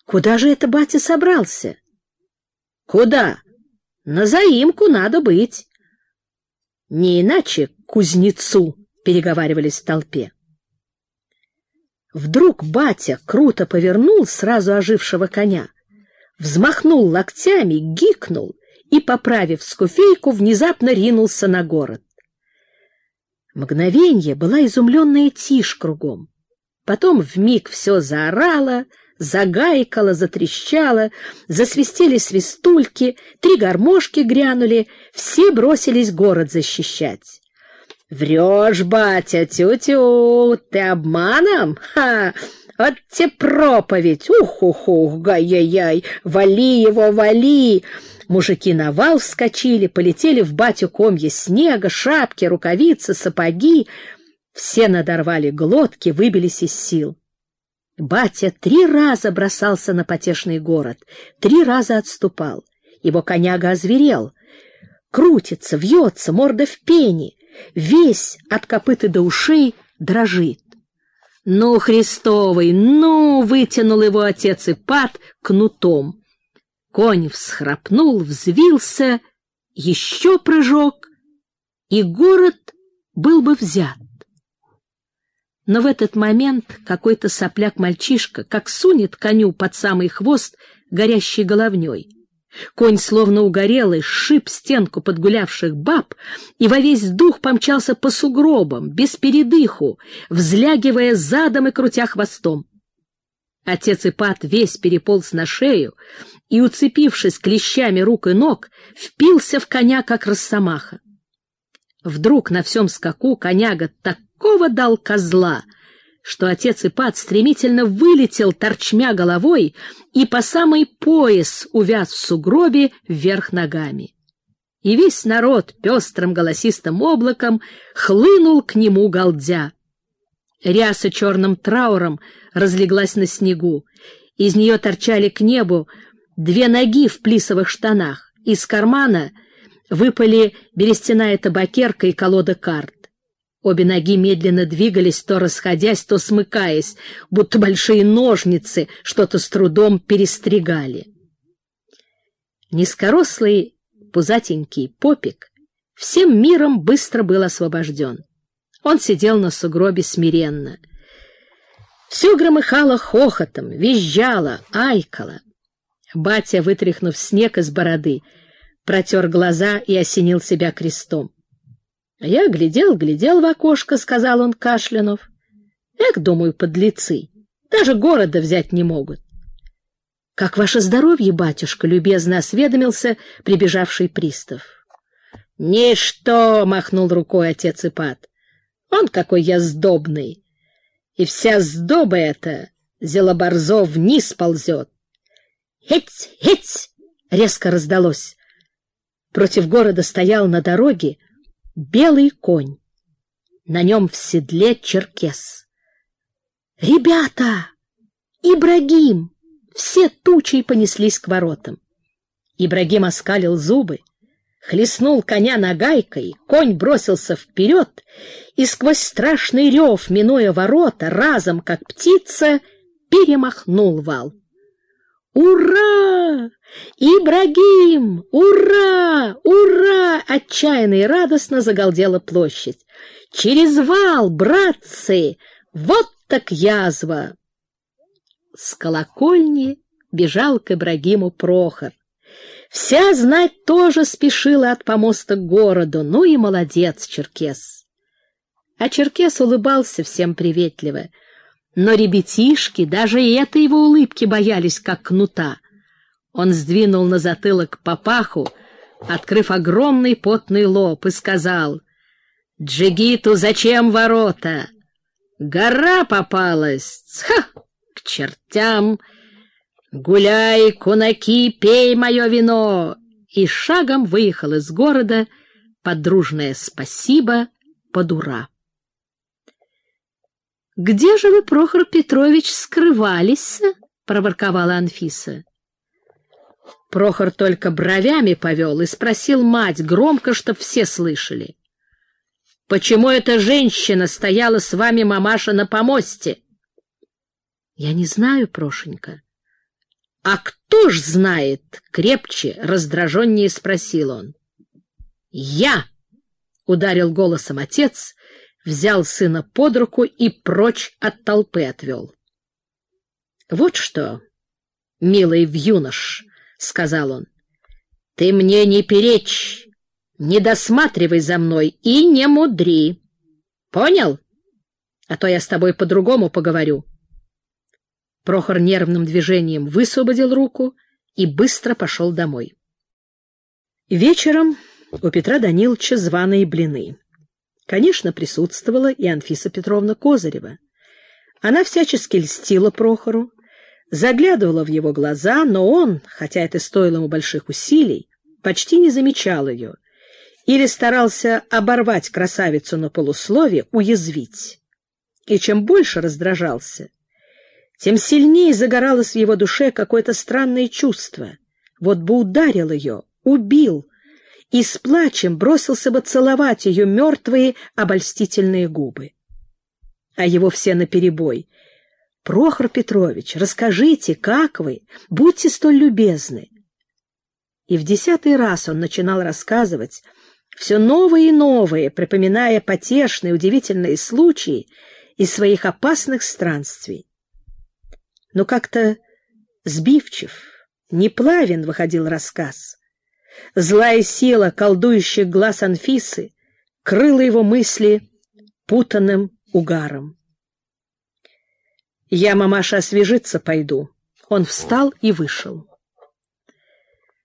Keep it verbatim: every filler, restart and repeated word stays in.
Куда же это батя собрался? Куда? На заимку надо быть. Не иначе к кузнецу, переговаривались в толпе. Вдруг батя круто повернул сразу ожившего коня, взмахнул локтями, гикнул и, поправив скуфейку, внезапно ринулся на город. Мгновенье была изумленная тишь кругом. Потом вмиг все заорало, загайкало, затрещало, засвистели свистульки, три гармошки грянули, все бросились город защищать. «Врешь, батя, тю-тю, ты обманом? Ха! Вот те проповедь! Ух-ух-ух, гай-яй-яй! Вали его, вали!» Мужики на вал вскочили, полетели в батю комья снега, шапки, рукавицы, сапоги. Все надорвали глотки, выбились из сил. Батя три раза бросался на потешный город, три раза отступал. Его коняга озверел, крутится, вьется, морда в пене, весь от копыта до ушей дрожит. «Ну, Христовый, ну!» — вытянул его отец Ипат кнутом. Конь всхрапнул, взвился, еще прыжок, и город был бы взят. Но в этот момент какой-то сопляк-мальчишка как сунет коню под самый хвост горящей головней. Конь, словно угорелый, сшиб стенку подгулявших баб и во весь дух помчался по сугробам, без передыху, взлягивая задом и крутя хвостом. Отец Ипат весь переполз на шею и, уцепившись клещами рук и ног, впился в коня, как росомаха. Вдруг на всем скаку коняга такого дал козла, что отец Ипат стремительно вылетел, торчмя головой, и по самый пояс увяз в сугробе вверх ногами. И весь народ пестрым голосистым облаком хлынул к нему галдя. Ряса черным трауром разлеглась на снегу. Из нее торчали к небу две ноги в плисовых штанах. Из кармана выпали берестяная табакерка и колода карт. Обе ноги медленно двигались, то расходясь, то смыкаясь, будто большие ножницы что-то с трудом перестригали. Низкорослый пузатенький попик всем миром быстро был освобожден. Он сидел на сугробе смиренно. Все громыхало хохотом, визжало, айкало. Батя, вытряхнув снег из бороды, протер глаза и осенил себя крестом. — Я глядел, глядел в окошко, — сказал он, кашлянув. — Эх, думаю, подлецы, даже города взять не могут. — Как ваше здоровье, батюшка? — любезно осведомился прибежавший пристав. — Ничто, — махнул рукой отец Ипат. — Он какой я сдобный. И вся сдоба эта, зелоборзо, вниз ползет. «Хеть! Хеть!» — резко раздалось. Против города стоял на дороге белый конь. На нем в седле черкес. «Ребята! Ибрагим!» Все тучей понеслись к воротам. Ибрагим оскалил зубы, хлестнул коня нагайкой, конь бросился вперед и сквозь страшный рев, минуя ворота, разом, как птица, перемахнул вал. «Ура! Ибрагим! Ура! Ура!» Отчаянно и радостно загалдела площадь. «Через вал, братцы! Вот так язва!» С колокольни бежал к Ибрагиму Прохор. Вся знать тоже спешила от помоста к городу. Ну и молодец, черкес. А черкес улыбался всем приветливо. Но ребятишки даже и этой его улыбки боялись, как кнута. Он сдвинул на затылок папаху, открыв огромный потный лоб, и сказал: «Джигиту зачем ворота? Гора попалась! Ха! К чертям! Гуляй, кунаки, пей мое вино!» И шагом выехал из города под дружное «спасибо» под «ура». «Где же вы, Прохор Петрович, скрывались?» — проворковала Анфиса. Прохор только бровями повел и спросил мать громко, чтоб все слышали: «Почему эта женщина стояла с вами, мамаша, на помосте?» «Я не знаю, Прошенька. «А кто ж знает?» — крепче, раздраженнее спросил он. «Я!» — ударил голосом отец, взял сына под руку и прочь от толпы отвел. «Вот что, милый вьюнош», — сказал он, — «ты мне не перечь, не досматривай за мной и не мудри. Понял? А то я с тобой по-другому поговорю». Прохор нервным движением высвободил руку и быстро пошел домой. Вечером у Петра Даниловича званые блины. Конечно, присутствовала и Анфиса Петровна Козырева. Она всячески льстила Прохору, заглядывала в его глаза, но он, хотя это стоило ему больших усилий, почти не замечал ее или старался оборвать красавицу на полуслове, уязвить. И чем больше раздражался, тем сильнее загоралось в его душе какое-то странное чувство. Вот бы ударил ее, убил, и с плачем бросился бы целовать ее мертвые обольстительные губы. А его все наперебой: «Прохор Петрович, расскажите, как вы? Будьте столь любезны». И в десятый раз он начинал рассказывать все новые и новые, припоминая потешные, удивительные случаи из своих опасных странствий. Но как-то сбивчив, неплавен выходил рассказ. Злая сила колдующих глаз Анфисы крыла его мысли путанным угаром. «Я, мамаша, освежиться пойду». Он встал и вышел.